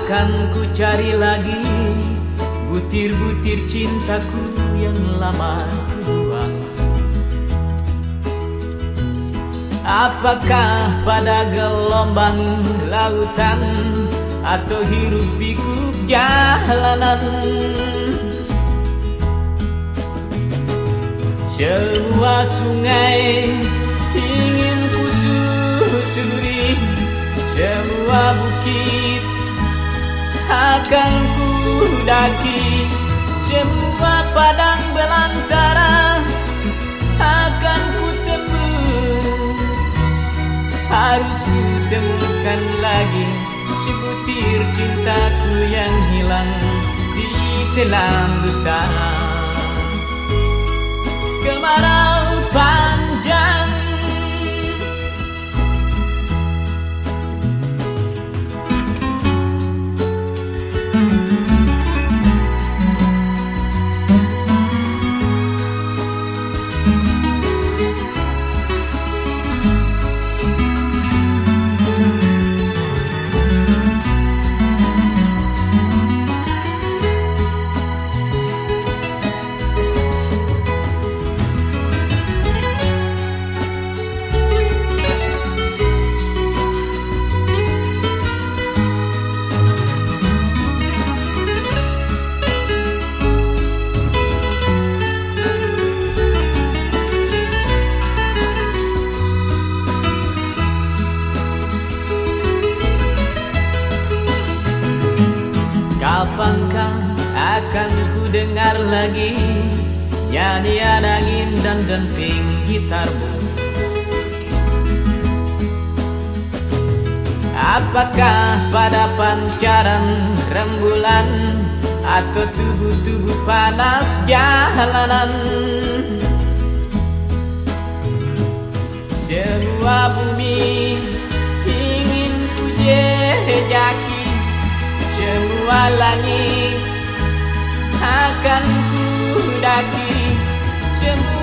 Akan ku cari lagi butir-butir cintaku yang lama ku buang. Apakah pada gelombang lautan atau hiruk pikuk jalanan, semua sungai ingin ku susuri, semua bukit akan ku daki, semua padang belantara akan ku tembus. Harus ku temukan lagi sebutir cintaku yang hilang di telan dusta. Kemarau panjang, kapankah akan ku dengar lagi nyanyian angin dan denting gitarmu? Apakah pada pancaran rembulan atau tubuh-tubuh panas jalanan, semua bumi ingin ku jejaki, semua langit akan ku daki, semua